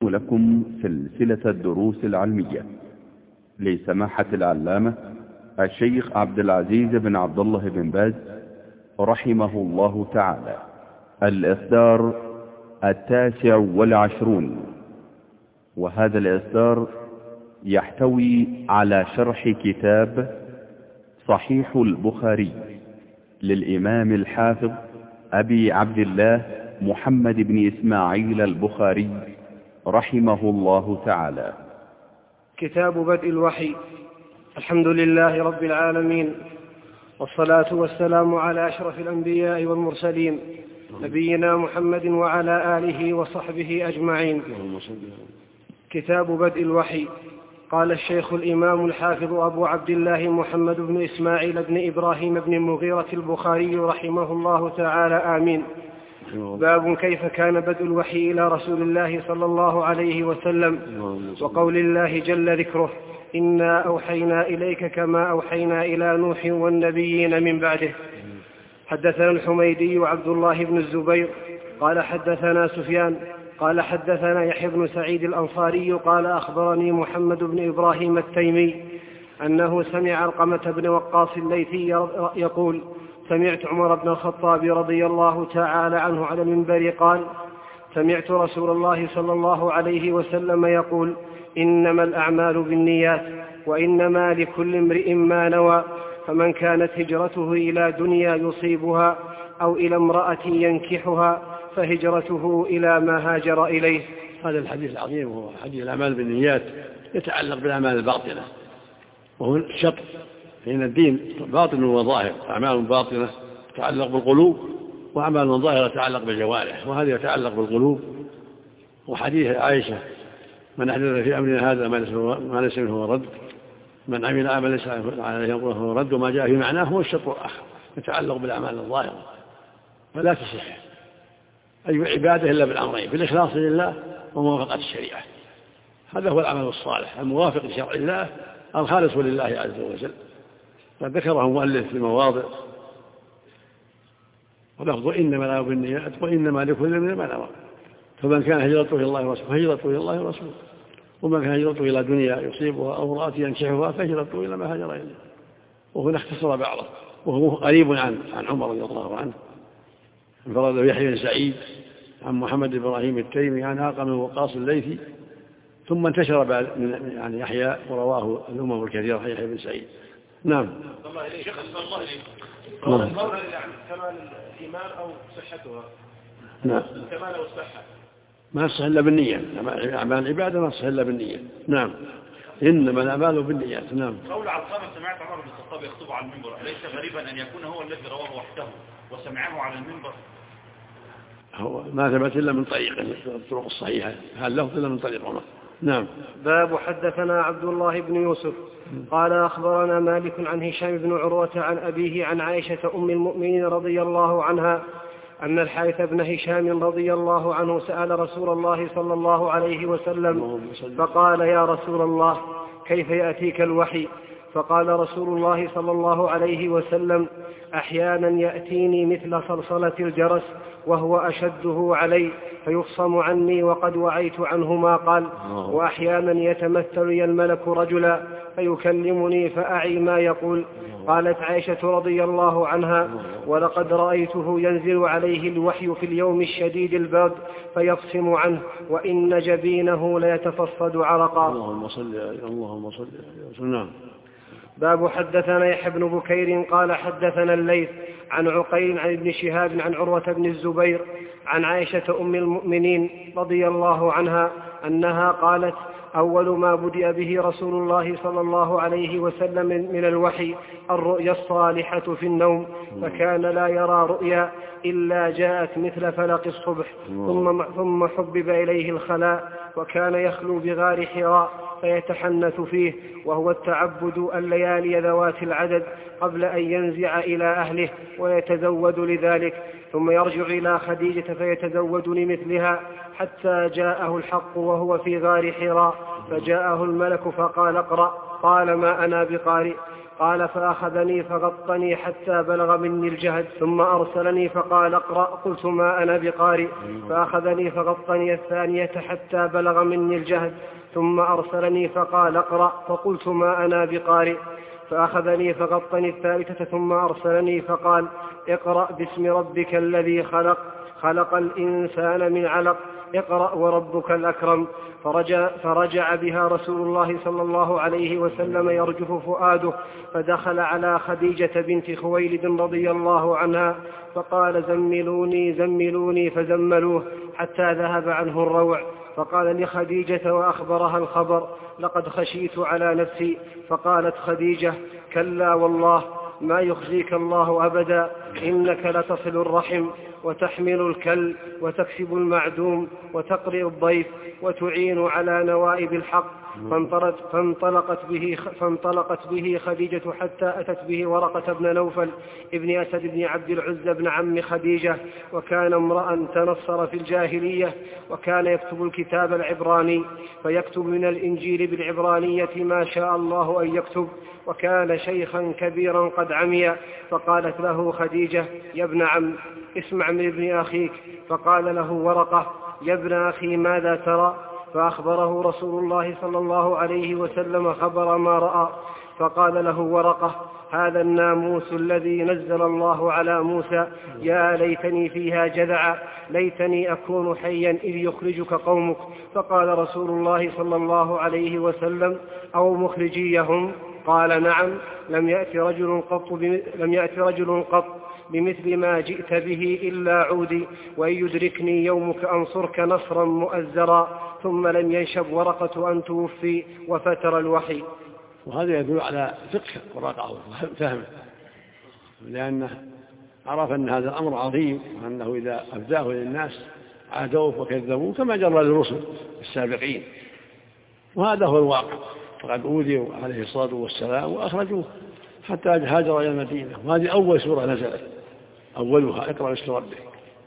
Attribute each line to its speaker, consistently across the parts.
Speaker 1: لكم سلسلة الدروس العلمية لسماحة العلامة الشيخ عبد العزيز بن عبد الله بن باز رحمه الله تعالى، الإصدار 29، وهذا الإصدار يحتوي على شرح كتاب صحيح البخاري للإمام الحافظ أبي عبد الله محمد بن إسماعيل البخاري رحمه الله تعالى.
Speaker 2: كتاب بدء الوحي. الحمد لله رب العالمين، والصلاة والسلام على أشرف الأنبياء والمرسلين نبينا محمد وعلى آله وصحبه أجمعين. كتاب بدء الوحي. قال الشيخ الإمام الحافظ أبو عبد الله محمد بن إسماعيل بن إبراهيم بن المغيرة البخاري رحمه الله تعالى: آمين. باب كيف كان بدء الوحي إلى رسول الله صلى الله عليه وسلم، وقول الله جل ذكره: إنا أوحينا إليك كما أوحينا إلى نوح والنبيين من بعده. حدثنا الحميدي وعبد الله بن الزبير قال حدثنا سفيان قال حدثنا يحيى بن سعيد الأنصاري قال أخبرني محمد بن إبراهيم التيمي أنه سمع علقمة بن وقاص الليثي يقول: سمعت عمر بن الخطاب رضي الله تعالى عنه على المنبر قال: سمعت رسول الله صلى الله عليه وسلم يقول: إنما الأعمال بالنيات، وإنما لكل امرئ ما نوى، فمن كانت هجرته إلى دنيا يصيبها أو إلى امرأة ينكحها فهجرته إلى ما هاجر إليه.
Speaker 3: هذا الحديث العظيم هو حديث الأعمال بالنيات، يتعلق بالأعمال الباطنة، وهو الشطر، فإن الدين باطن وظاهر، أعمال باطنة تتعلق بالقلوب، وأعمال ظاهرة تتعلق بالجوارح، وهذا يتعلق بالقلوب. وحديث عائشة: من أحدث في أمرنا هذا ما ليس منه رد، من عمل عملا ليس عليه أمره فهو رد، وما جاء في معناه هو الشطر الآخر، يتعلق بالأعمال الظاهرة، فلا تصح أي عبادة إلا بالأمرين: بالإخلاص لله وموافقة الشريعة. هذا هو العمل الصالح الموافق لشرع الله الخالص لله عز وجل. فذكره المؤلف في مواضع، ولفظ إنما الأعمال بالنيات وإنما لكل امرئ ما نوى، فمن كان هجرته إلى الله ورسوله فهجرته إلى الله ورسوله، ومن كان هجرته إلى دنيا يصيبها أو امرأة ينكحها فهجرته إلى ما هاجر إليه. وهنا اختصر بعضه، وهو قريب عن عمر رضي الله عنه. انفرد يحيى بن سعيد عن محمد بن إبراهيم التيمي عن علقمة بن وقاص الليثي، ثم انتشر بعد من يحيى ورواه الأمم الكثيرة يحيى بن سعيد. نعم.
Speaker 4: الله إليك. شيخ الله إليك. قول المرأة كمال الإيمان أو صحتها.
Speaker 3: نعم.
Speaker 4: الكمال أو الصحة.
Speaker 3: ما تصح إلا بالنية، أعمال العبادة ما تصح إلا بالنية. نعم. إنما الأعمال بالنيات. نعم.
Speaker 4: قول علقمة: سمعت عمر بن الخطاب يخطب على المنبر، أليس غريبا أن يكون هو الذي رواه وحده وسمعه على المنبر؟
Speaker 3: هو ما ثبت إلا من طريق الطرق الصحيحة، هل لفظ إلا من طريق عمر. نعم.
Speaker 2: باب حدثنا عبد الله بن يوسف قال أخبرنا مالك عن هشام بن عروة عن أبيه عن عائشة أم المؤمنين رضي الله عنها أن الحارث بن هشام رضي الله عنه سأل رسول الله صلى الله عليه وسلم فقال: يا رسول الله، كيف يأتيك الوحي؟ فقال رسول الله صلى الله عليه وسلم: أحيانا يأتيني مثل صلصلة الجرس وهو أشده علي فيفصم عني وقد وعيت عنه ما قال، وأحيانا يتمثل لي الملك رجلا فيكلمني فأعي ما يقول. قالت عائشة رضي الله عنها: ولقد رأيته ينزل عليه الوحي في اليوم الشديد البرد فيفصم عنه وإن جبينه ليتفصد عرقا.
Speaker 3: اللهم صل على سيدنا.
Speaker 2: باب حدثنا يحيى بن بكير قال حدثنا الليث عن عقيل عن ابن شهاب عن عروة بن الزبير عن عائشة أم المؤمنين رضي الله عنها أنها قالت: أول ما بدأ به رسول الله صلى الله عليه وسلم من الوحي الرؤيا الصالحة في النوم، فكان لا يرى رؤيا إلا جاءت مثل فلق الصبح، ثم حبب إليه الخلاء، وكان يخلو بغار حراء فيتحنث فيه، وهو التعبد الليالي ذوات العدد قبل أن ينزع إلى أهله ويتزود لذلك، ثم يرجع إلى خديجة فيتزود لمثلها، حتى جاءه الحق وهو في غار حراء، فجاءه الملك فقال: اقرأ. قال: ما أنا بقارئ. قال فأخذني فغطني حتى بلغ مني الجهد ثم أرسلني فقال اقرأ قلت ما أنا بقارئ فأخذني فغطني الثانية حتى بلغ مني الجهد ثم أرسلني فقال اقرأ فقلت ما أنا بقارئ فأخذني فغطني الثالثة ثم أرسلني فقال اقرأ باسم ربك الذي خلق الإنسان من علق اقرأ وربك الأكرم فرجع بها رسول الله صلى الله عليه وسلم يرجف فؤاده فدخل على خديجة بنت خويلد رضي الله عنها فقال زملوني زملوني فزملوه حتى ذهب عنه الروع فقال لخديجة وأخبرها الخبر لقد خشيت على نفسي فقالت خديجة كلا والله ما يخزيك الله أبدا إنك لتصل الرحم وتحمل الكل وتكسب المعدوم وتقرئ الضيف وتعين على نوائب الحق فانطلقت به خديجة حتى أتت به ورقة بن نوفل ابن أسد بن عبد العزى بن عم خديجة وكان امرأ تنصر في الجاهلية وكان يكتب الكتاب العبراني فيكتب من الإنجيل بالعبرانية ما شاء الله أن يكتب وكان شيخا كبيرا قد عمي فقالت له خديجة يا ابن عم اسمع من ابن أخيك فقال له ورقة يا ابن أخي ماذا ترى فأخبره رسول الله صلى الله عليه وسلم خبر ما رأى فقال له ورقة هذا الناموس الذي نزل الله على موسى يا ليتني فيها جذعا ليتني أكون حيا إذ يخرجك قومك فقال رسول الله صلى الله عليه وسلم أو مخرجيهم قال نعم لم يأتي رجل قط بمثل ما جئت به إلا عودي وإن يدركني يومك أنصرك نصرا مؤزرا ثم لم ينشب ورقة أن توفي وفتر الوحي.
Speaker 3: وهذا يدل على فقه ورقة وفهمه لأنه عرف أن هذا الأمر عظيم وأنه إذا أفداه للناس عادوه وكذبوه كما جرى للرسل السابقين وهذا هو الواقع فقد أوذوا عليه الصلاة والسلام وأخرجوه حتى هاجر إلى المدينة وهذه أول سورة نزلت أولها اقرأ باسم ربك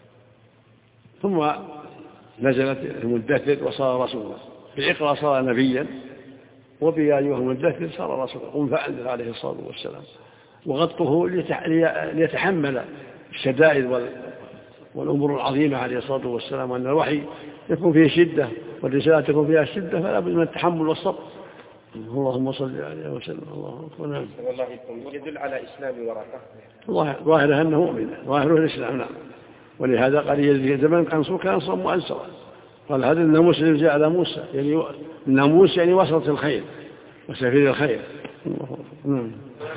Speaker 3: ثم نزلت المدثر وصار رسولا بإقرأ صار نبيا وبيا أيها المدثر صار رسولا قم فأنذر عليه الصلاة والسلام وغطه ليتحمل الشدائد والأمور العظيمة عليه الصلاة والسلام وأن الوحي يكون فيه شدة والرسالة تكون فيها شدة فلا بد من التحمل والصبر. اللهم صل عليه وسلم. الله أكبر. نعم.
Speaker 5: والله يدل على إسلام ورقة.
Speaker 3: ظاهره أنه مؤمن ظاهره الإسلام. نعم. ولهذا قال يجزي زمان كان نصرا مؤزرا قال هذا الناموس الذي جاء على موسى يعني الناموس يعني وسط الخير وسفير الخير. نعم.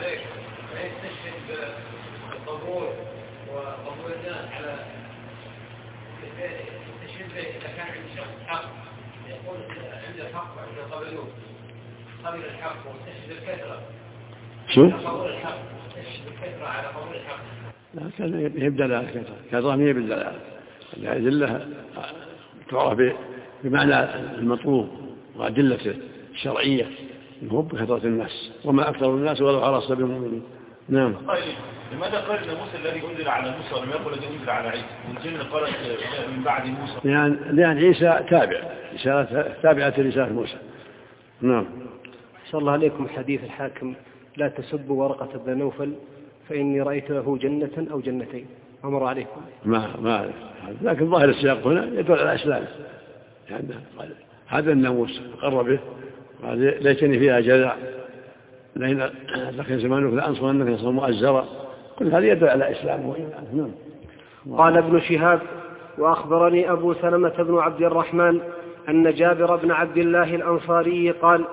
Speaker 6: قبل الحق وتشهد الكثرة
Speaker 3: شو؟
Speaker 6: قبل الحق تشهد الكثرة على قبل الحق
Speaker 3: لا كان يبدأ لها كثرة ما يبدأ لها الأدلة تعرف بمعنى المطلوب وأدلة الشرعية هو بكثرة الناس وما أكثر الناس ولو حرصت بالمؤمنين. نعم.
Speaker 4: لماذا قال الناموس الذي أنزل على موسى ولم يقل الذي أنزل على عيسى والجن قالت من بعد موسى
Speaker 3: لأن عيسى تابعة لرسالة موسى. نعم.
Speaker 2: صلى الله عليكم حديث الحاكم لا تسبوا ورقة بن نوفل فإني رأيت له جنة أو جنتين أمر عليكم
Speaker 3: ما لكن ظاهر السياق هنا يدل على الإسلام يعني هذا الناموس قر به ليتني فيها جذع لكن زمانك لأنصر أنك نصر مؤزرا كل هذا يدل على الإسلام. نعم.
Speaker 2: قال ابن شهاب وأخبرني أبو سلمة بن عبد الرحمن أن جابر بن عبد الله الأنصاري قال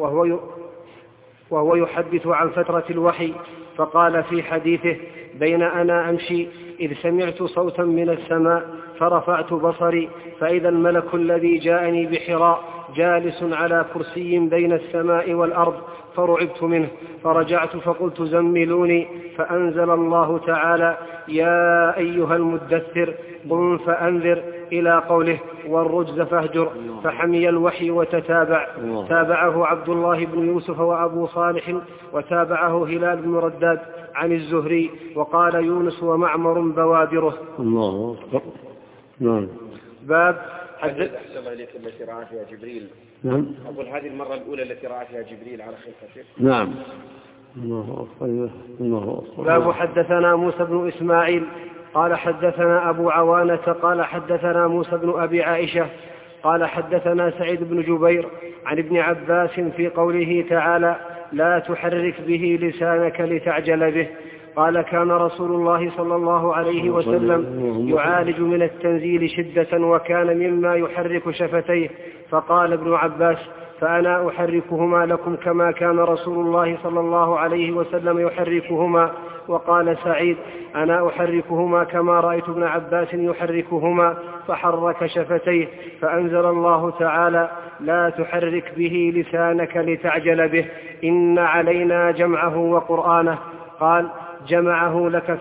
Speaker 2: وهو يحدث عن فترة الوحي فقال في حديثه بين أنا أمشي إذ سمعت صوتا من السماء فرفعت بصري فإذا الملك الذي جاءني بحراء جالس على كرسي بين السماء والأرض فرعبت منه فرجعت فقلت زملوني فأنزل الله تعالى يا أيها المدثر قم فأنذر إلى قوله والرجز فاهجر فحمي الوحي وتتابع. تابعه عبد الله بن يوسف وأبو صالح وتابعه هلال بن رداد عن الزهري وقال يونس ومعمر بوادره.
Speaker 3: الله أكبر. نعم.
Speaker 5: باب أحسن عليكم التي رأى فيها جبريل.
Speaker 3: نعم.
Speaker 5: أقول هذه المرة الأولى التي رأى فيها جبريل على خلفته.
Speaker 3: نعم.
Speaker 2: باب حدثنا موسى بن إسماعيل قال حدثنا أبو عوانة قال حدثنا موسى بن أبي عائشة قال حدثنا سعيد بن جبير عن ابن عباس في قوله تعالى لا تحرك به لسانك لتعجل به. قال كان رسول الله صلى الله عليه وسلم يعالج من التنزيل شدة وكان مما يحرك شفتيه. فقال ابن عباس فأنا أحركهما لكم كما كان رسول الله صلى الله عليه وسلم يحركهما. وقال سعيد أنا أحركهما كما رأيت ابن عباس يحركهما فحرك شفتيه. فأنزل الله تعالى لا تحرك به لسانك لتعجل به إن علينا جمعه وقرآنه. قال جمعه لك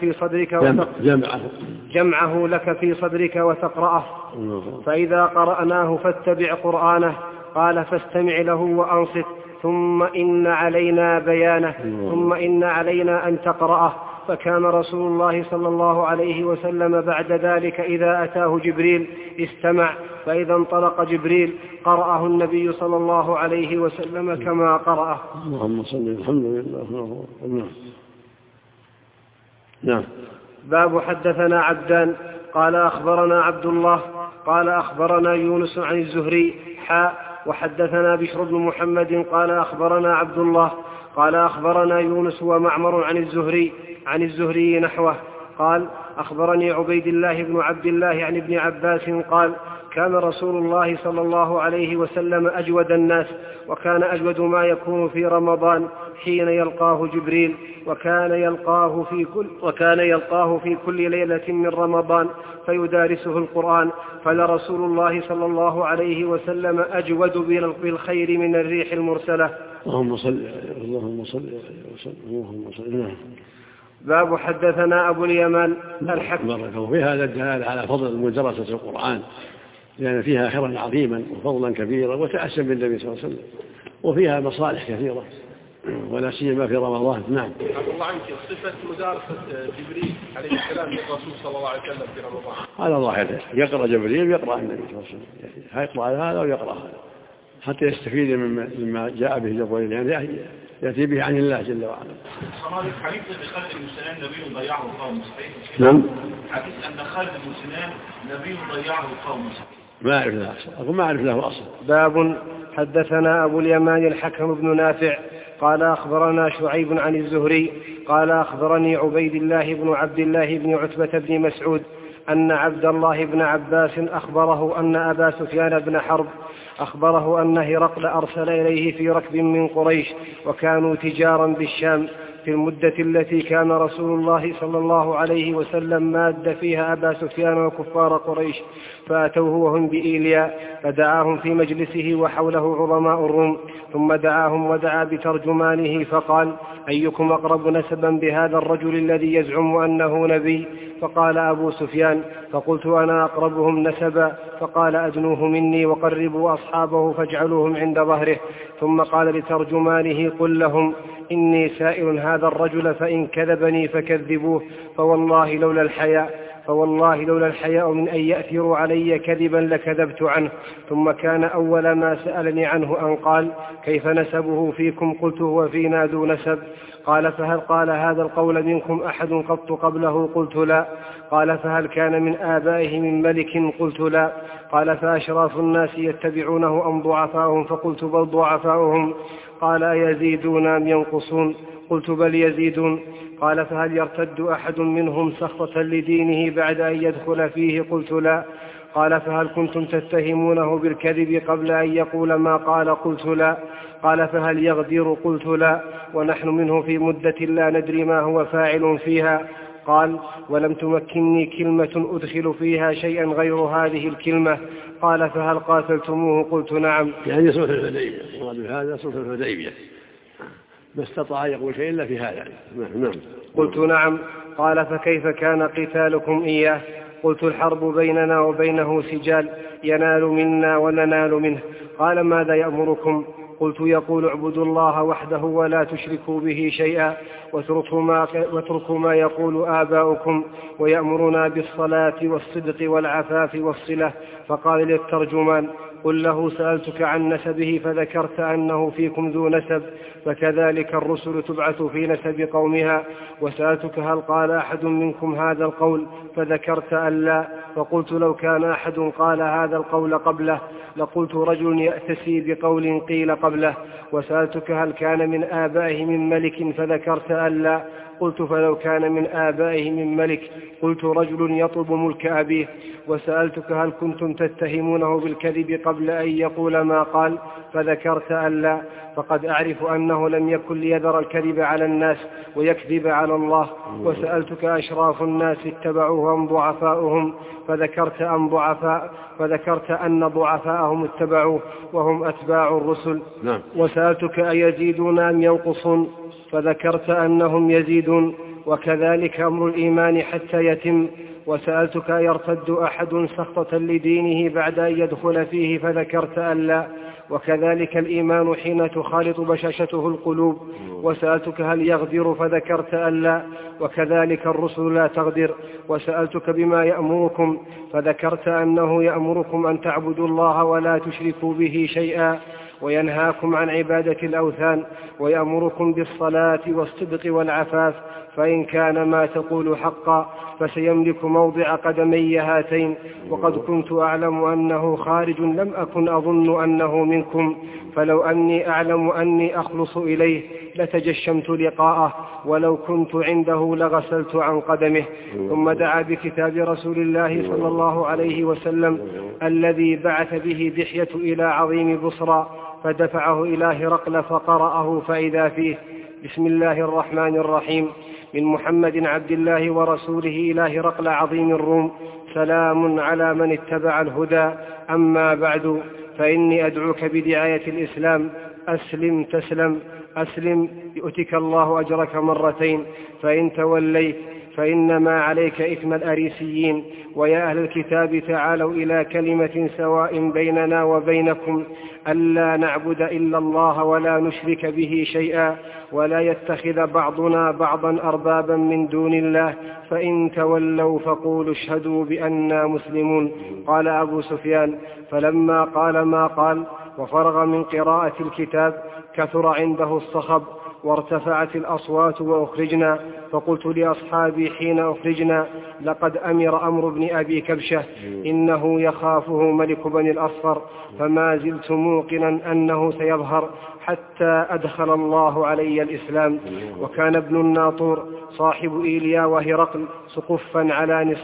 Speaker 2: في صدرك وتقرأه فإذا قرأناه فاتبع قرآنه. قال فاستمع له وأنصت ثم إن علينا بيانه ثم إن علينا أن تقرأه. فكان رسول الله صلى الله عليه وسلم بعد ذلك إذا أتاه جبريل استمع فإذا انطلق جبريل قرأه النبي صلى الله عليه وسلم كما قرأه.
Speaker 3: اللهم صل الحمد لله. نعم.
Speaker 2: باب حدثنا عبدان قال أخبرنا عبد الله قال أخبرنا يونس عن الزهري وحدثنا بشر بن محمد قال أخبرنا عبد الله قال أخبرنا يونس ومعمر عن الزهري نحوه. قال أخبرني عبيد الله بن عبد الله عن ابن عباس قال كان رسول الله صلى الله عليه وسلم أجود الناس وكان أجود ما يكون في رمضان حين يلقاه جبريل وكان يلقاه في كل ليلة من رمضان فيدارسه القرآن. فلرسول الله صلى الله عليه وسلم أجود بالخير من الريح المرسلة.
Speaker 3: اللهم صل.
Speaker 2: باب حدثنا أبو اليمان الحكم.
Speaker 3: وفي هذا الدلالة على فضل مدرسة القرآن لأن فيها خيرا عظيما وفضلا كبيرا وتأسم بالنبي صلى الله عليه وسلم وفيها مصالح كثيرة ولا سيما في رمضان. نعم.
Speaker 5: عبد الله عنك صفة مدارسة جبريل عليه السلام للرسول صلى الله عليه وسلم في رمضان
Speaker 3: هذا ظاهر يقرأ جبريل ويقرأ النبي صلى الله عليه وسلم يقرأ هذا ويقرأ هذا حتى يستفيد مما جاء به جبريل يعني يأتي به عن الله جل وعلا.
Speaker 4: حديث بخالد بن سنان نبي ضيعه القوم صحيح؟
Speaker 3: نعم.
Speaker 4: حديث أن خالد بن سنان نبي ضيعه القوم صحيح؟
Speaker 3: ما أعرف له أصل.
Speaker 2: باب حدثنا أبو اليمان الحكم بن نافع قال أخبرنا شعيب عن الزهري قال أخبرني عبيد الله بن عبد الله بن عتبة بن مسعود أن عبد الله بن عباس أخبره أن أبا سفيان بن حرب أخبره أن هرقل أرسل إليه في ركب من قريش وكانوا تجارا بالشام في المدة التي كان رسول الله صلى الله عليه وسلم ماد فيها أبا سفيان وكفار قريش. فأتوه وهم بإيليا فدعاهم في مجلسه وحوله عظماء الروم ثم دعاهم ودعا بترجمانه فقال أيكم أقرب نسبا بهذا الرجل الذي يزعم أنه نبي؟ فقال أبو سفيان فقلت أنا أقربهم نسبا. فقال أدنوه مني وقربوا أصحابه فاجعلوهم عند ظهره. ثم قال لترجمانه قل لهم إني سائل هذا الرجل فإن كذبني فكذبوه فوالله لولا الحياء من أن يأثروا علي كذبا لكذبت عنه. ثم كان أول ما سألني عنه أن قال كيف نسبه فيكم؟ قلت هو فينا ذو نسب. قال فهل قال هذا القول منكم أحد قط قبله؟ قلت لا. قال فهل كان من آبائه من ملك؟ قلت لا. قال فأشراف الناس يتبعونه أم ضعفاؤهم؟ فقلت بل ضعفاؤهم. قال أيزيدون أم ينقصون؟ قلت بل يزيدون. قال فهل يرتد أحد منهم سخطة لدينه بعد أن يدخل فيه؟ قلت لا. قال فهل كنتم تتهمونه بالكذب قبل أن يقول ما قال؟ قلت لا. قال فهل يغدر؟ قلت لا. ونحن منه في مدة لا ندري ما هو فاعل فيها. قال ولم تمكنني كلمة أدخل فيها شيئا غير هذه الكلمة. قال فهل قاتلتموه؟ قلت نعم.
Speaker 3: يعني صلح الحديبية وهذا صلح الحديبية ما استطاع يقول شيء إلا في هذا. نعم.
Speaker 2: قلت نعم. قال فكيف كان قتالكم إياه؟ قلت الحرب بيننا وبينه سجال ينال منا وننال منه. قال ماذا يأمركم؟ قلت يقول اعبدوا الله وحده ولا تشركوا به شيئا واتركوا ما يقول آباؤكم ويأمرنا بالصلاة والصدق والعفاف والصلة. فقال للترجمان قل له سألتك عن نسبه فذكرت أنه فيكم ذو نسب، فكذلك الرسل تبعث في نسب قومها. وسألتك هل قال أحد منكم هذا القول فذكرت أن لا، فقلت لو كان أحد قال هذا القول قبله لقلت رجل يأتسي بقول قيل قبله. وسألتك هل كان من آبائه من ملك فذكرت أن لا، قلت فلو كان من آبائه من ملك قلت رجل يطلب ملك أبيه. وسألتك هل كنتم تتهمونه بالكذب قبل أن يقول ما قال فذكرت أن لا، فقد أعرف أنه لم يكن ليذر الكذب على الناس ويكذب على الله. وسألتك أشراف الناس اتبعوه أم ضعفاؤهم فذكرت أن ضعفاءهم اتبعوه وهم أتباع الرسل. وسألتك أيزيدون أم ينقصون فذكرت أنهم يزيدون، وكذلك أمر الإيمان حتى يتم. وسألتك يرتد أحد سخطة لدينه بعد أن يدخل فيه فذكرت أن لا، وكذلك الإيمان حين تخالط بشاشته القلوب. وسألتك هل يغدر فذكرت أن لا، وكذلك الرسل لا تغدر. وسألتك بما يأمركم فذكرت أنه يأمركم أن تعبدوا الله ولا تشركوا به شيئا، وينهاكم عن عبادة الأوثان، ويأمركم بالصلاة والصدق والعفاف، فإن كان ما تقول حقا فسيملك موضع قدمي هاتين. وقد كنت أعلم أنه خارج لم أكن أظن أنه منكم، فلو أني أعلم أني أخلص إليه لتجشمت لقاءه، ولو كنت عنده لغسلت عن قدمه. ثم دعا بكتاب رسول الله صلى الله عليه وسلم الذي بعث به دحية إلى عظيم بصرى، فدفعه إلى هرقل فقرأه فإذا فيه: بسم الله الرحمن الرحيم، من محمد عبد الله ورسوله إلى هرقل عظيم الروم، سلام على من اتبع الهدى، أما بعد، فإني أدعوك بدعاية الإسلام، أسلم تسلم، أسلم يؤتك الله أجرك مرتين، فإن توليت فإنما عليك إثم الأريسيين. ويا أهل الكتاب تعالوا إلى كلمة سواء بيننا وبينكم ألا نعبد إلا الله ولا نشرك به شيئا، ولا يتخذ بعضنا بعضا أربابا من دون الله، فإن تولوا فقولوا اشهدوا بأننا مسلمون. قال أبو سفيان: فلما قال ما قال وفرغ من قراءة الكتاب كثر عنده الصخب وارتفعت الأصوات وأخرجنا، فقلت لأصحابي حين أخرجنا: لقد أمر أمر بن أبي كبشة، إنه يخافه ملك بني الأصفر، فما زلت موقنا أنه سيظهر حتى أدخل الله علي الإسلام. وكان ابن الناطور صاحب إيليا وهرقل سقفا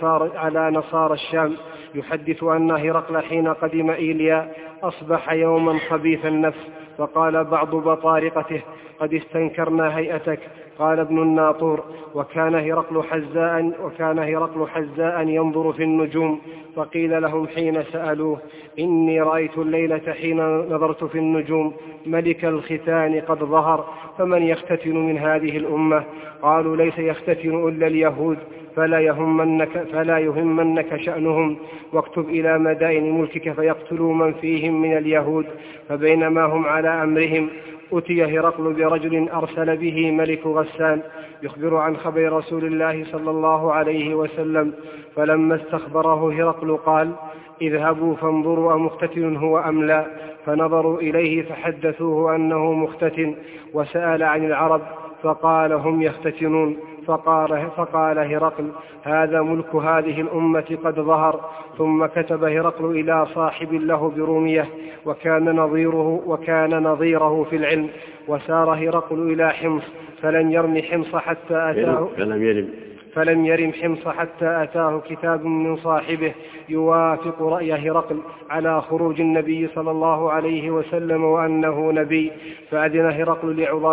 Speaker 2: على نصارى الشام، يحدث أن هرقل حين قدم إيليا أصبح يوما خبيث النفس، فقال بعض بطارقته: قد استنكرنا هيئتك. قال ابن الناطور: وكان هرقل حزاء ينظر في النجوم، فقيل لهم حين سألوه: إني رأيت الليلة حين نظرت في النجوم ملك الختان قد ظهر، فمن يختتن من هذه الأمة؟ قالوا: ليس يختتن إلا اليهود، فلا يهمنك شأنهم، واكتب إلى مدائن ملكك فيقتلوا من فيهم من اليهود. فبينما هم على أمرهم أتي هرقل برجل أرسل به ملك غسان يخبر عن خبر رسول الله صلى الله عليه وسلم، فلما استخبره هرقل قال: اذهبوا فانظروا أمختتن هو أم لا؟ فنظروا إليه فحدثوه أنه مختتن، وسأل عن العرب فقال: هم يختتنون. فقال هرقل: هذا ملك هذه الأمة قد ظهر. ثم كتب هرقل إلى صاحب له برومية وكان نظيره في العلم، وسار هرقل إلى حمص فلم يرم حمص حتى أتاه كتاب من صاحبه يوافق رأي هرقل على خروج النبي صلى الله عليه وسلم وأنه نبي، فأذن هرقل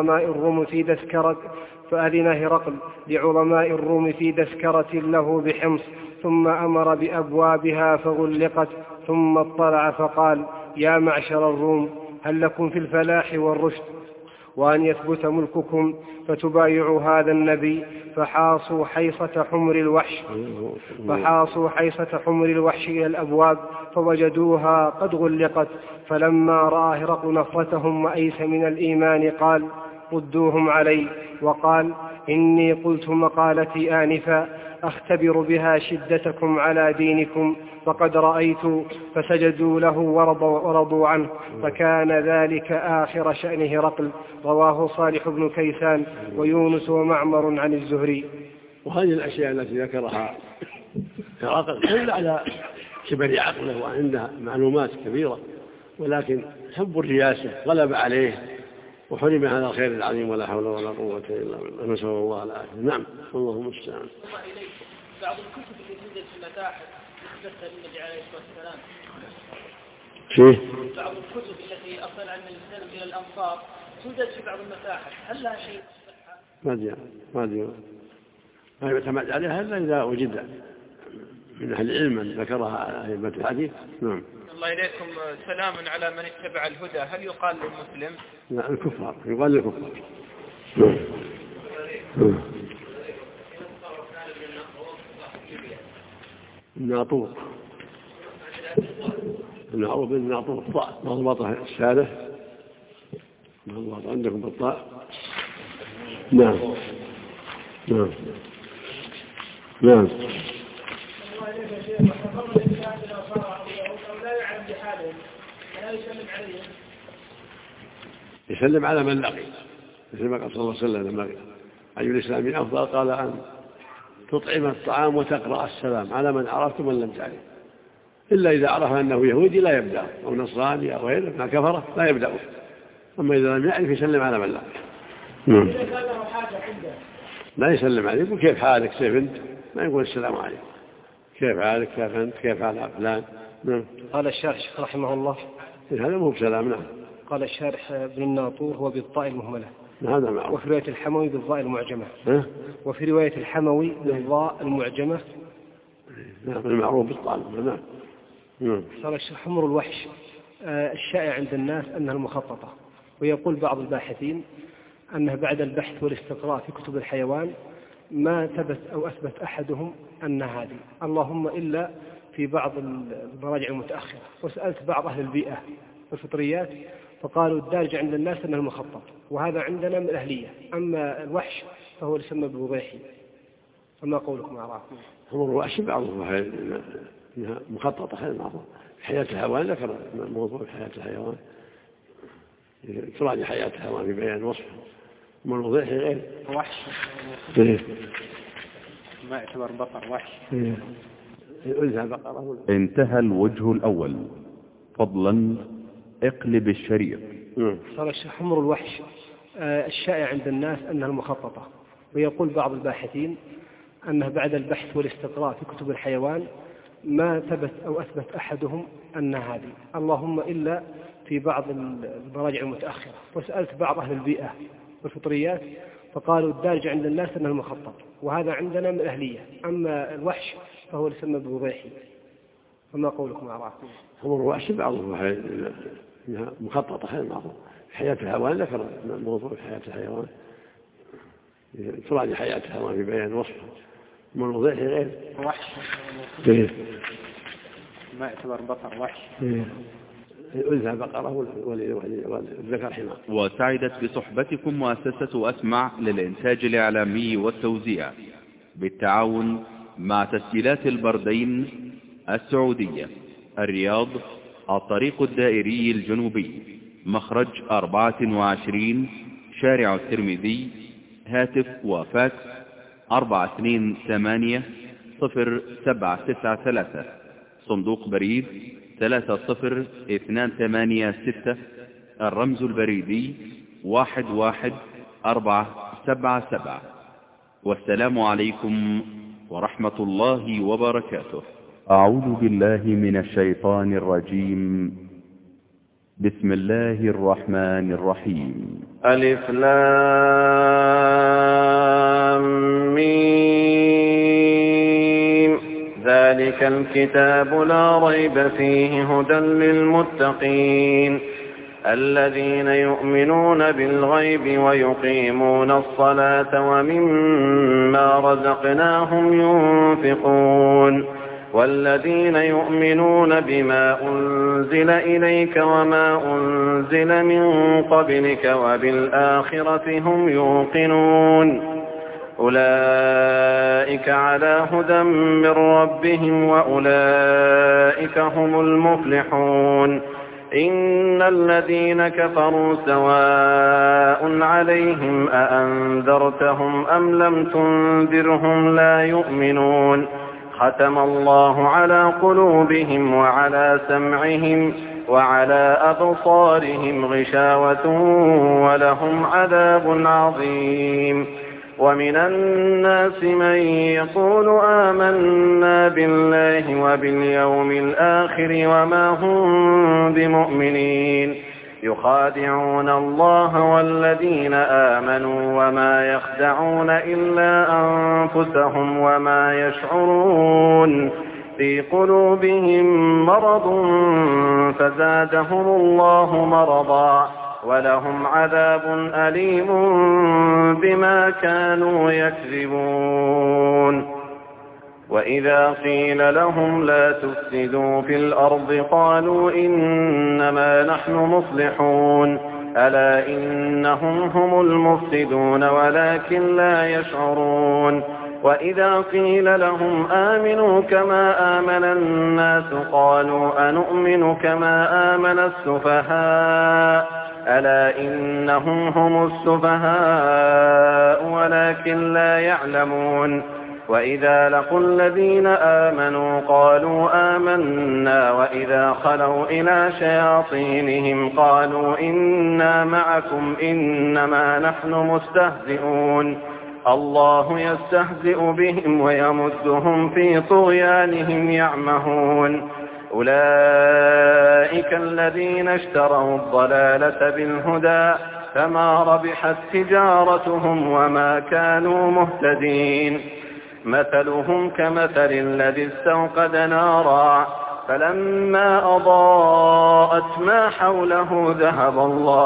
Speaker 2: لعظماء الروم في تذكرة له بحمص، ثم أمر بأبوابها فغلقت، ثم اطلع فقال: يا معشر الروم، هل لكم في الفلاح والرشد وأن يثبت ملككم فتبايعوا هذا النبي؟ فحاصوا حيصة حمر الوحش إلى الأبواب فوجدوها قد غلقت. فلما رأى هرقل نفرتهم وأيس من الإيمان قال: ردوهم علي. وقال: إني قلت مقالتي آنفا، أختبر بها شدتكم على دينكم، فقد رأيت فسجدوا له ورضوا عنه، فكان ذلك آخر شأن هرقل. رواه صالح بن كيسان ويونس ومعمر عن الزهري.
Speaker 3: وهذه الأشياء التي ذكرها هرقل تدل على كبر عقله وعنده معلومات كبيرة، ولكن حب الرياسة غلب عليه وحرم هذا الخير العظيم، ولا حول ولا قوة إلا بالله، نسأل الله العافية. نعم، اللهم المستعان.
Speaker 7: بعض الكتب التي توجد في المتاحف اثبتها للنبي عليه الصلاة والسلام. بعض الكتب التي أرسل عن النبي صلى الله عليه وسلم إلى الأمصار توجد في بعض المتاحف، هل لها شيء؟
Speaker 3: ما يعتمد عليها إلا إذا وجد من أهل العلم من ذكرها أئمة الحديث. نعم.
Speaker 7: الله إليكم، سلام على من اتبع الهدى، هل يقال للمسلم؟
Speaker 3: لا، الكفار، يقال للكفار. الناطور المعروف بالناطور الطاء مضبوطة السادة مضبوطة عندكم بالطاء. نعم نعم نعم. يسلم على من لقي، مثل ما قال صلى الله عليه وسلم لما أي الإسلام أفضل قال أن تطعم الطعام وتقرأ السلام على من عرفت ومن لم تعرف، إلا إذا عرف أنه يهودي لا يبدأ أو نصراني أو غيره ما كفره لا يبدأ، أما إذا لم يعرف يسلم على من لقي. لا يسلم عليه، يقول كيف حالك كيف أنت، ما يقول السلام عليكم، كيف حالك كيف أنت كيف حال فلان.
Speaker 2: قال الشارح رحمه الله
Speaker 3: هذا مو بسلام. نعم.
Speaker 2: قال الشارح ابن الناطور هو بالطاء المهملة،
Speaker 3: هذا معروف.
Speaker 2: وفي رواية الحموي بالضاء المعجمة. وفي رواية الحموي بالضاء المعجمة.
Speaker 3: نعم، المعروف بالطاء. نعم.
Speaker 2: قال الشيخ حمر الوحش الشائع عند الناس أنها المخططة، ويقول بعض الباحثين أنه بعد البحث والاستقراء في كتب الحيوان ما ثبت أو أثبت أحدهم أن هذه، اللهم إلا في بعض المراجع المتأخرة. وسألت بعض أهل البيئة والفطريات فقالوا الدارج عند الناس أنه المخطط، وهذا عندنا من الأهلية، أما الوحش فهو يسمى بالوضيحي. فما قولكم أعراكم؟
Speaker 3: هو الوحش بعضهم إنها مخططة خير معروف. حياة الحيوان ذكر موضوع حياة الحيوان، تراجع حياة الحيوان في بيان وصفه، أما الوضيحي غير
Speaker 2: وحش ما يعتبر بقر وحش.
Speaker 1: انتهى الوجه الأول. فضلا اقلب الشريط.
Speaker 2: صار الشيخ حمر الوحش الشائع عند الناس أنها المخططة، ويقول بعض الباحثين أنه بعد البحث والاستقراء في كتب الحيوان ما ثبت أو أثبت أحدهم أن هذه، اللهم إلا في بعض المراجع المتأخرة. وسألت بعض أهل البيئة والفطريات فقالوا الدارج عند الناس أنه المخطط، وهذا عندنا من الأهلية، أما الوحش فهو يسمى بالوضيحي. فما قولكم أعراكم؟
Speaker 3: هو الوحش بعضهم إنها مخططة خير معروف. حياة الحيوان ذكر موضوع حياة الحيوان، تراجع حياة الحيوان في بيان وصفه، أما الوضيحي غير
Speaker 2: وحش ما يعتبر بقر وحش.
Speaker 3: الأنثى بقرة والذكر حمار.
Speaker 1: وسعدت بصحبتكم مؤسسة أسمع للإنتاج الإعلامي والتوزيع بالتعاون مع تسجيلات البردين السعودية، الرياض، الطريق الدائري الجنوبي، مخرج 24 شارع الترمذي، هاتف وفاكس 428-0793، صندوق بريد 30286، الرمز البريدي 11477. والسلام عليكم ورحمة الله وبركاته. أعوذ بالله من الشيطان الرجيم. بسم الله الرحمن الرحيم.
Speaker 8: ألف لام ميم. ذلك الكتاب لا ريب فيه هدى للمتقين الذين يؤمنون بالغيب ويقيمون الصلاة ومما رزقناهم ينفقون والذين يؤمنون بما أنزل إليك وما أنزل من قبلك وبالآخرة هم يوقنون أولئك على هدى من ربهم وأولئك هم المفلحون إن الذين كفروا سواء عليهم أأنذرتهم أم لم تنذرهم لا يؤمنون ختم الله على قلوبهم وعلى سمعهم وعلى أبصارهم غشاوة ولهم عذاب عظيم ومن الناس من يقول آمنا بالله وباليوم الآخر وما هم بمؤمنين يخادعون الله والذين آمنوا وما يخدعون إلا أنفسهم وما يشعرون في قلوبهم مرض فزادهم الله مرضا ولهم عذاب أليم بما كانوا يكذبون وإذا قيل لهم لا تفسدوا في الأرض قالوا إنما نحن مصلحون ألا إنهم هم المفسدون ولكن لا يشعرون وإذا قيل لهم آمنوا كما آمن الناس قالوا أنؤمن كما آمن السفهاء ألا إنهم هم السفهاء ولكن لا يعلمون وإذا لقوا الذين آمنوا قالوا آمنا وإذا خلوا إلى شياطينهم قالوا إنا معكم إنما نحن مستهزئون الله يستهزئ بهم ويمدهم في طغيانهم يعمهون أولئك الذين اشتروا الضلالة بالهدى فما ربحت تجارتهم وما كانوا مهتدين مثلهم كمثل الذي استوقد نارا فلما أضاءت ما حوله ذهب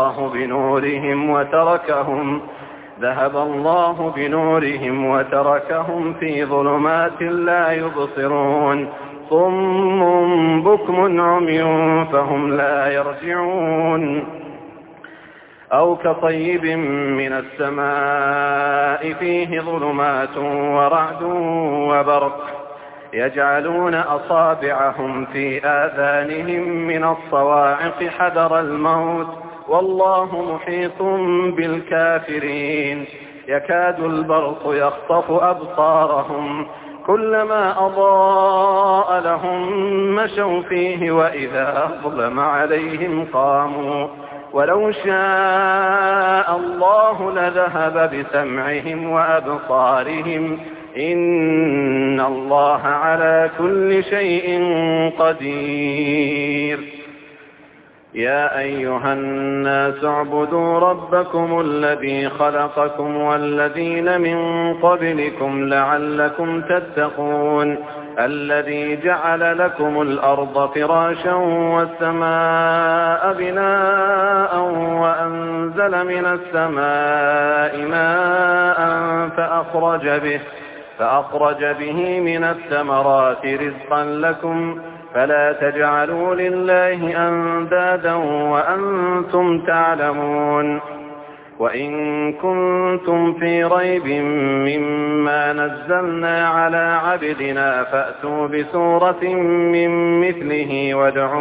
Speaker 8: الله بنورهم وتركهم في ظلمات لا يبصرون صم بكم عمي فهم لا يرجعون أو كطيب من السماء فيه ظلمات ورعد وبرق يجعلون أصابعهم في آذانهم من الصواعق حذر الموت والله محيط بالكافرين يكاد البرق يخطف أبصارهم كلما أضاء لهم مشوا فيه وإذا أظلم عليهم قاموا ولو شاء الله لذهب بسمعهم وأبصارهم إن الله على كل شيء قدير يا أيها الناس اعبدوا ربكم الذي خلقكم والذين من قبلكم لعلكم تتقون الذي جعل لكم الأرض فراشا والسماء بناء وأنزل من السماء ماء فأخرج به من الثمرات رزقا لكم فلا تجعلوا لله أندادا وأنتم تعلمون وإن كنتم في ريب مما نزلنا على عبدنا فأتوا بسورة من مثله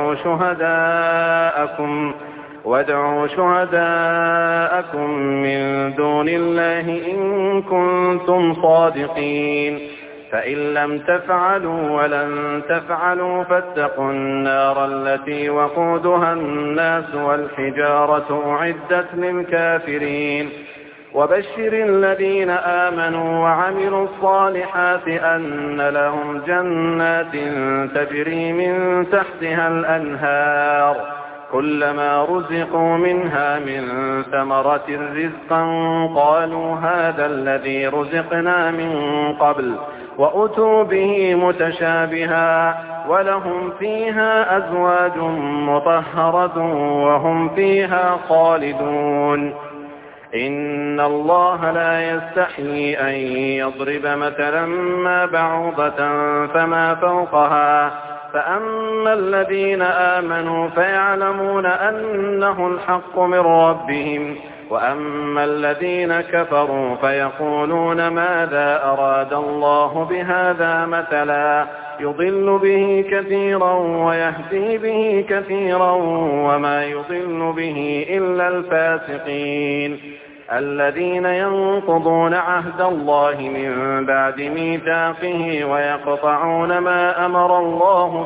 Speaker 8: وادعوا شهداءكم من دون الله إن كنتم صادقين فإن لم تفعلوا ولن تفعلوا فاتقوا النار التي وقودها الناس والحجارة أعدت للكافرين وبشر الذين آمنوا وعملوا الصالحات أن لهم جنات تجري من تحتها الأنهار كلما رزقوا منها من ثمرة رزقا قالوا هذا الذي رزقنا من قبل وأتوا به متشابها ولهم فيها أزواج مطهرة وهم فيها خالدون إن الله لا يستحيي أن يضرب مثلا ما بعوضة فما فوقها فأما الذين آمنوا فيعلمون أنه الحق من ربهم وأما الذين كفروا فيقولون ماذا أراد الله بهذا مثلا يضل به كثيرا ويهدي به كثيرا وما يضل به إلا الفاسقين الذين ينقضون عهد الله من بعد ميثاقه ويقطعون ما أمر الله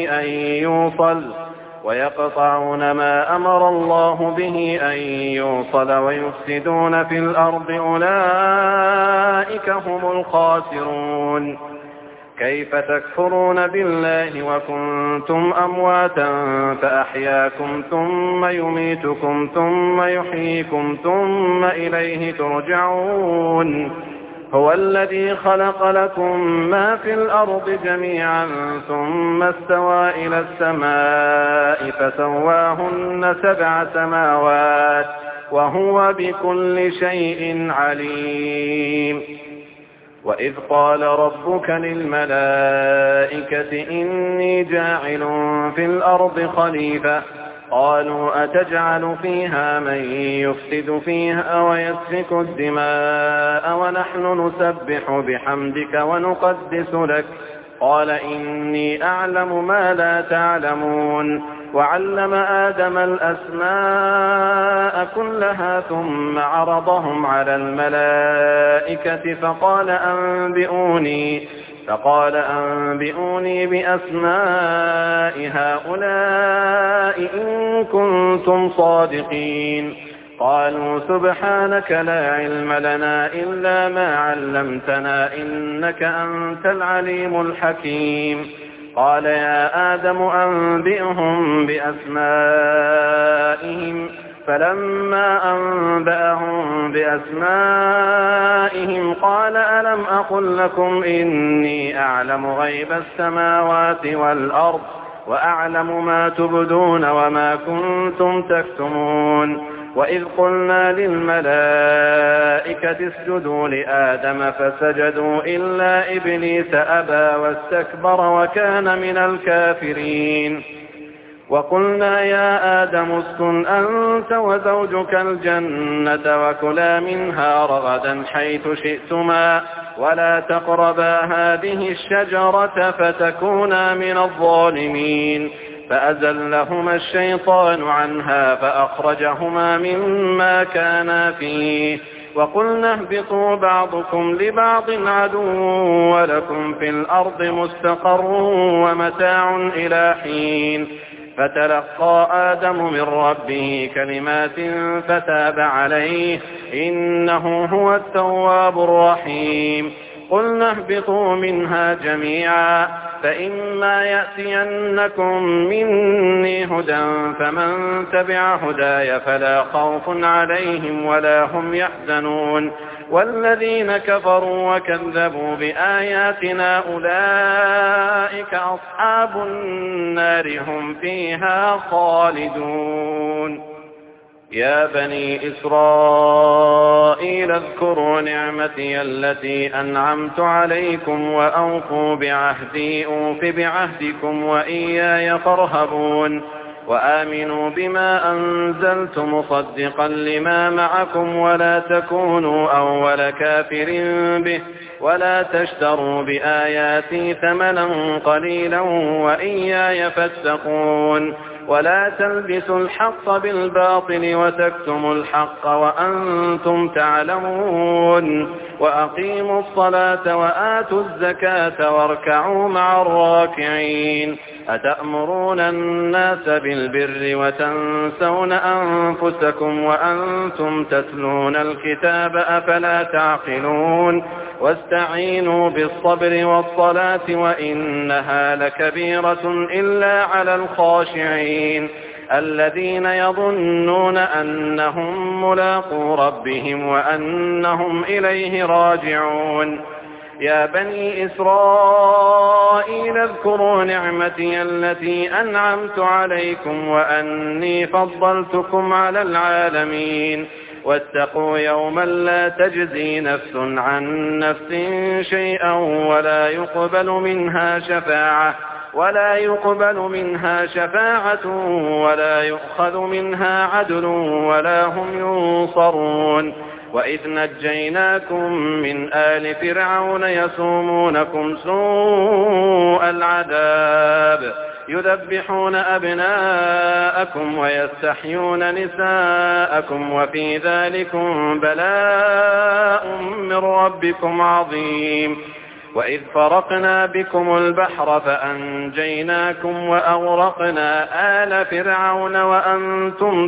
Speaker 8: به أن يوصل ويفسدون في الأرض أولئك هم الخاسرون كيف تكفرون بالله وكنتم أمواتا فأحياكم ثم يميتكم ثم يحييكم ثم إليه ترجعون هو الذي خلق لكم ما في الأرض جميعا ثم استوى إلى السماء فسواهن 7 سماوات وهو بكل شيء عليم وإذ قال ربك للملائكة إني جاعل في الأرض خليفة قالوا أتجعل فيها من يفسد فيها ويسفك الدماء ونحن نسبح بحمدك ونقدس لك قال إني أعلم ما لا تعلمون وعلم آدم الأسماء كلها ثم عرضهم على الملائكة فقال أنبئوني بأسماء هؤلاء إن كنتم صادقين قالوا سبحانك لا علم لنا إلا ما علمتنا إنك أنت العليم الحكيم قال يا آدم أنبئهم بأسمائهم فلما أنبأهم بأسمائهم قال ألم أقل لكم إني أعلم غيب السماوات والأرض وأعلم ما تبدون وما كنتم تكتمون وإذ قلنا للملائكة اسجدوا لآدم فسجدوا إلا إبليس أبى واستكبر وكان من الكافرين وقلنا يا آدم اسكن أنت وزوجك الجنة وكلا منها رغدا حيث شئتما ولا تقربا هذه الشجرة فتكونا من الظالمين فأزلهما الشيطان عنها فأخرجهما مما كانا فيه وقلنا اهبطوا بعضكم لبعض عدو ولكم في الأرض مستقر ومتاع إلى حين فتلقى آدم من ربه كلمات فتاب عليه إنه هو التواب الرحيم قلنا اهبطوا منها جميعا فإما يأتينكم مني هدى فمن تبع هداي فلا خوف عليهم ولا هم يحزنون والذين كفروا وكذبوا بآياتنا أولئك أصحاب النار هم فيها خالدون يا بني إسرائيل اذكروا نعمتي التي أنعمت عليكم وأوفوا بعهدي أوف بعهدكم وإياي فارهبون وآمنوا بما أنزلت مصدقا لما معكم ولا تكونوا أول كافر به ولا تشتروا بآياتي ثمنا قليلا وإياي فاتقون ولا تلبسوا الحق بالباطل وتكتموا الحق وأنتم تعلمون وأقيموا الصلاة وآتوا الزكاة واركعوا مع الراكعين أتأمرون الناس بالبر وتنسون أنفسكم وأنتم تتلون الكتاب أفلا تعقلون واستعينوا بالصبر والصلاة وإنها لكبيرة إلا على الخاشعين الذين يظنون أنهم ملاقو ربهم وأنهم إليه راجعون يا بني إسرائيل اذكروا نعمتي التي أنعمت عليكم وأني فضلتكم على العالمين واتقوا يوما لا تجزي نفس عن نفس شيئا ولا يقبل منها شفاعة ولا يقبل منها شفاعة ولا يؤخذ منها عدل ولا هم ينصرون. وإذ نجيناكم من آل فرعون يسومونكم سوء العذاب يذبحون أبناءكم ويستحيون نساءكم وفي ذلكم بلاء من ربكم عظيم. وإذ فرقنا بكم البحر فأنجيناكم وأغرقنا آل فرعون وأنتم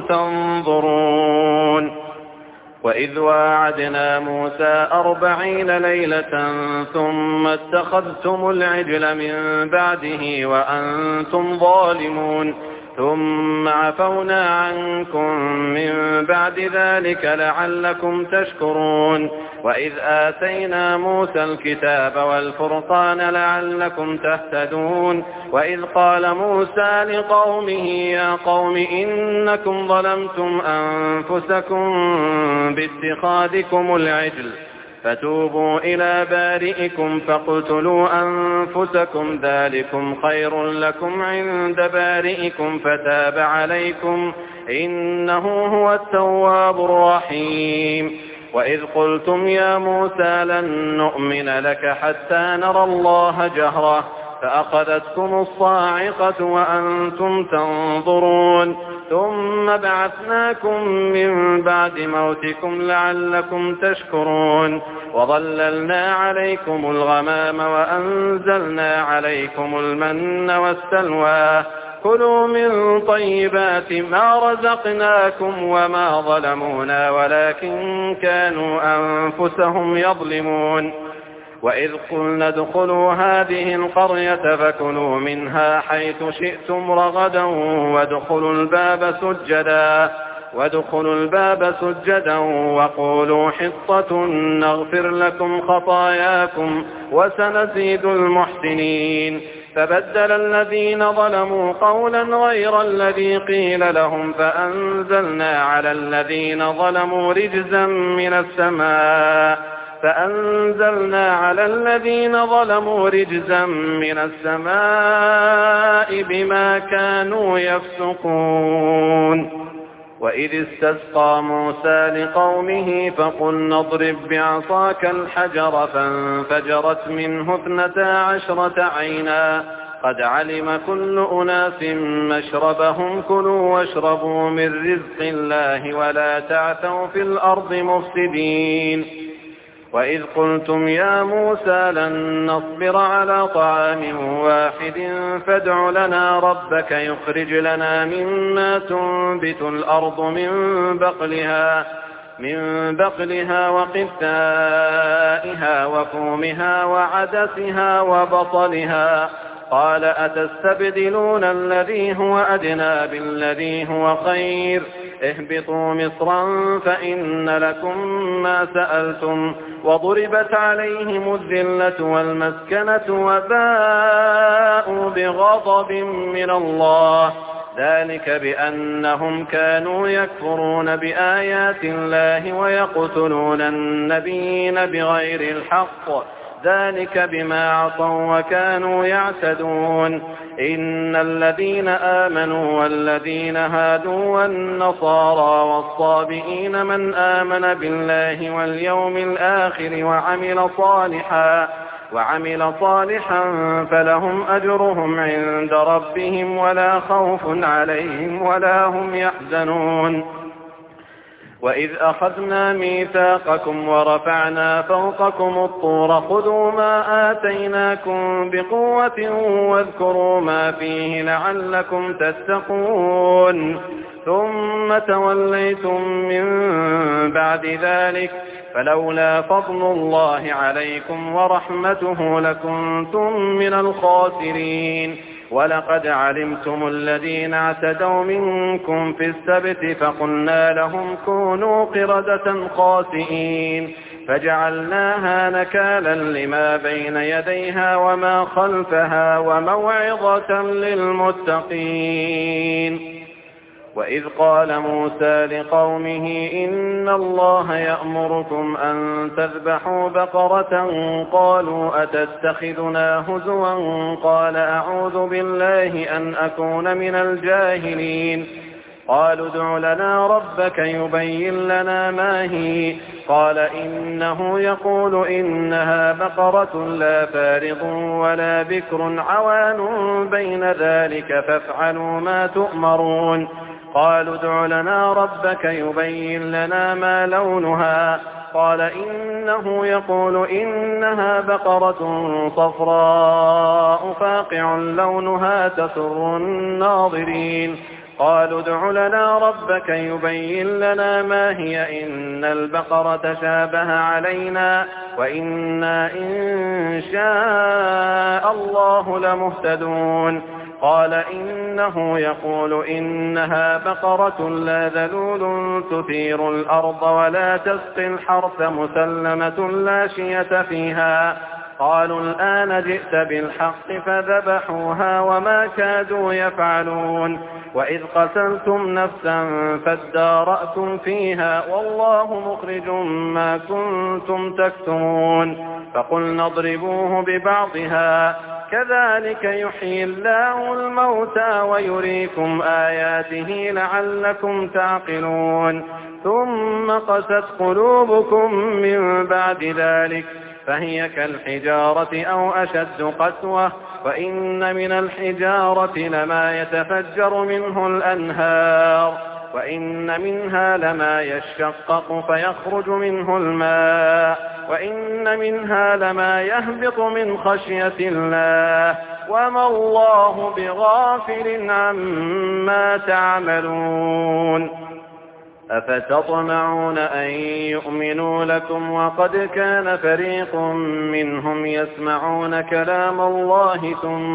Speaker 8: تنظرون. وإذ واعدنا موسى 40 ليلة ثم اتخذتم العجل من بعده وأنتم ظالمون ثم عفونا عنكم من بعد ذلك لعلكم تشكرون. وإذ آتينا موسى الكتاب والفرقان لعلكم تهتدون. وإذ قال موسى لقومه يا قوم إنكم ظلمتم أنفسكم باتخاذكم العجل فتوبوا إلى بارئكم فاقتلوا أنفسكم ذلكم خير لكم عند بارئكم فتاب عليكم إنه هو التواب الرحيم. وإذ قلتم يا موسى لن نؤمن لك حتى نرى الله جهرة فأخذتكم الصاعقة وأنتم تنظرون ثم بعثناكم من بعد موتكم لعلكم تشكرون. وظللنا عليكم الغمام وأنزلنا عليكم المن والسلوى كلوا من طيبات ما رزقناكم وما ظلمونا ولكن كانوا أنفسهم يظلمون. وإذ قلنا ادخلوا هذه القرية فكلوا منها حيث شئتم رغدا وادخلوا الباب سجدا وقولوا حطة نغفر لكم خطاياكم وسنزيد المحسنين. فبدل الذين ظلموا قولا غير الذي قيل لهم فأنزلنا على الذين ظلموا رجزا من السماء بما كانوا يفسقون. وإذ استسقى موسى لقومه فقلنا اضرب بعصاك الحجر فانفجرت منه 12 عينا قد علم كل أناس مشربهم كلوا واشربوا من رزق الله ولا تعثوا في الأرض مفسدين. وإذ قلتم يا موسى لن نصبر على طعام واحد فادع لنا ربك يخرج لنا مما تنبت الأرض من بقلها وقثائها وفومها وعدسها وبصلها قال أتستبدلون الذي هو أدنى بالذي هو خير اهبطوا مصرا فإن لكم ما سألتم وضربت عليهم الذلة والمسكنة وباءوا بغضب من الله ذلك بأنهم كانوا يكفرون بآيات الله ويقتلون النبيين بغير الحق ذلك بما عصوا وكانوا يعتدون. إن الذين آمنوا والذين هادوا والنصارى والصابئين من آمن بالله واليوم الآخر وعمل صالحا فلهم أجرهم عند ربهم ولا خوف عليهم ولا هم يحزنون. وإذ أخذنا ميثاقكم ورفعنا فوقكم الطور خذوا ما آتيناكم بقوة واذكروا ما فيه لعلكم تتقون ثم توليتم من بعد ذلك فلولا فضل الله عليكم ورحمته لكنتم من الخاسرين. ولقد علمتم الذين اعتدوا منكم في السبت فقلنا لهم كونوا قردة خاسئين فجعلناها نكالا لما بين يديها وما خلفها وموعظة للمتقين. وإذ قال موسى لقومه إن الله يأمركم أن تذبحوا بقرة قالوا أتتخذنا هزوا قال أعوذ بالله أن أكون من الجاهلين قالوا ادع لنا ربك يبين لنا ما هي قال إنه يقول إنها بقرة لا فارض ولا بكر عوان بين ذلك فافعلوا ما تؤمرون قالوا ادع لنا ربك يبين لنا ما لونها قال إنه يقول إنها بقرة صفراء فاقع لونها تسر الناظرين قالوا ادع لنا ربك يبين لنا ما هي إن البقرة شابه علينا وإنا إن شاء الله لمهتدون قال إنه يقول إنها بقرة لا ذلول تثير الأرض ولا تسقي الحرث مسلمة لا شية فيها قالوا الآن جئت بالحق فذبحوها وما كادوا يفعلون وإذ قتلتم نفسا فادارأتم فيها والله مخرج ما كنتم تكتمون فقلنا اضربوه ببعضها كذلك يحيي الله الموتى ويريكم آياته لعلكم تعقلون ثم قست قلوبكم من بعد ذلك فهي كالحجارة أو أشد قسوة وإن من الحجارة لما يتفجر منه الأنهار وإن منها لما يشقق فيخرج منه الماء وإن منها لما يهبط من خشية الله وما الله بغافل عما تعملون أفتطمعون أن يؤمنوا لكم وقد كان فريق منهم يسمعون كلام الله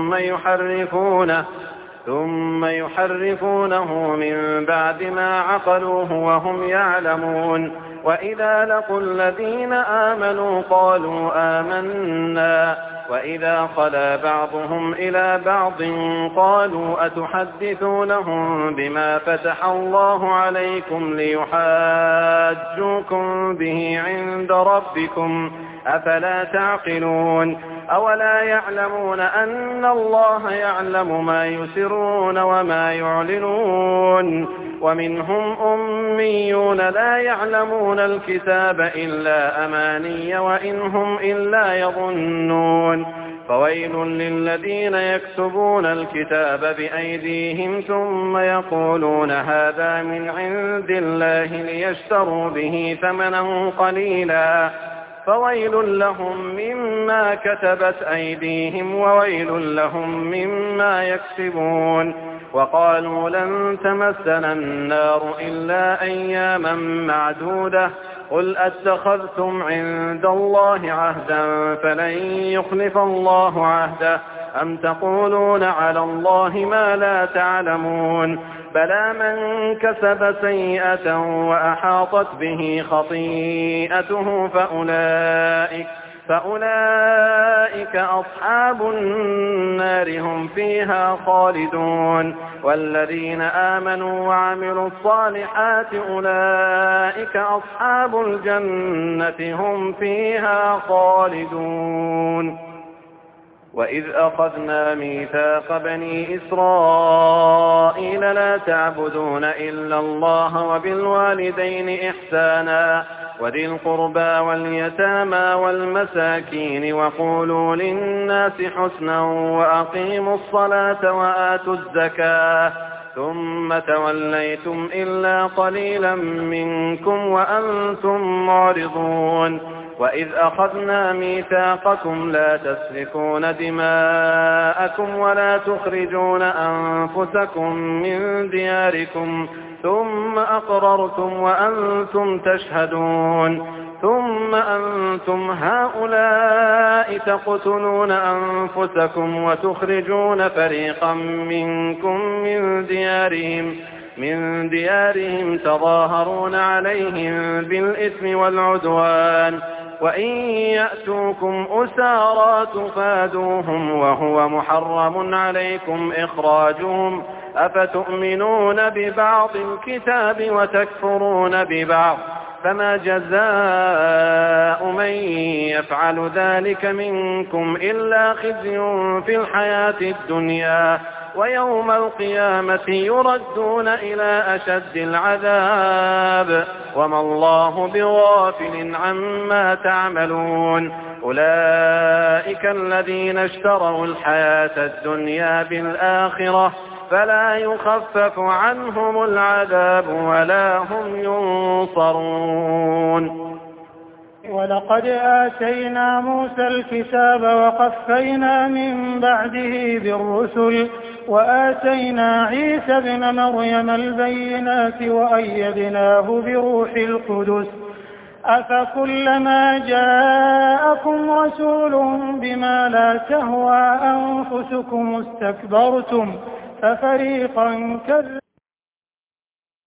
Speaker 8: ثم يحرفونه من بعد ما عقلوه وهم يعلمون وإذا لقوا الذين آمنوا قالوا آمنا وإذا خلا بعضهم إلى بعض قالوا أتحدثونهم بما فتح الله عليكم ليحاجوكم به عند ربكم أفلا تعقلون أولا يعلمون أن الله يعلم ما يسرون وما يعلنون ومنهم أميون لا يعلمون الكتاب إلا أماني وإن هم إلا يظنون فويل للذين يكتبون الكتاب بأيديهم ثم يقولون هذا من عند الله ليشتروا به ثمنا قليلا فويل لهم مما كتبت أيديهم وويل لهم مما يكسبون وقالوا لن تمسنا النار إلا أياما معدودة قل أتخذتم عند الله عهدا فلن يخلف الله عهده أم تقولون على الله ما لا تعلمون بلى من كسب سيئة وأحاطت به خطيئته فأولئك أصحاب النار هم فيها خالدون والذين آمنوا وعملوا الصالحات أولئك أصحاب الجنة هم فيها خالدون وإذ أخذنا ميثاق بني إسرائيل لا تعبدون إلا الله وبالوالدين إحسانا وذي القربى واليتامى والمساكين وقولوا للناس حسنا وأقيموا الصلاة وآتوا الزكاة ثم توليتم إلا قليلا منكم وأنتم معرضون وإذ أخذنا ميثاقكم لا تسفكون دماءكم ولا تخرجون أنفسكم من دياركم ثم أقررتم وأنتم تشهدون ثم أنتم هؤلاء تقتلون أنفسكم وتخرجون فريقا منكم من ديارهم تظاهرون عليهم بالإثم والعدوان وإن يأتوكم أسارى تفادوهم وهو محرم عليكم أفتؤمنون ببعض الكتاب وتكفرون ببعض فما جزاء من يفعل ذلك منكم إلا خزي في الحياة الدنيا ويوم القيامة يردون إلى أشد العذاب وما الله بغافل عما تعملون أولئك الذين اشتروا الحياة الدنيا بالآخرة فلا يخفف عنهم العذاب ولا هم ينصرون.
Speaker 9: ولقد آتينا موسى الكتاب وقفينا من بعده بالرسل وآتينا عيسى ابن مريم البينات وأيدناه بروح القدس أفكلما جاءكم رسول بما لا تهوى أنفسكم استكبرتم ففريقا كذبتم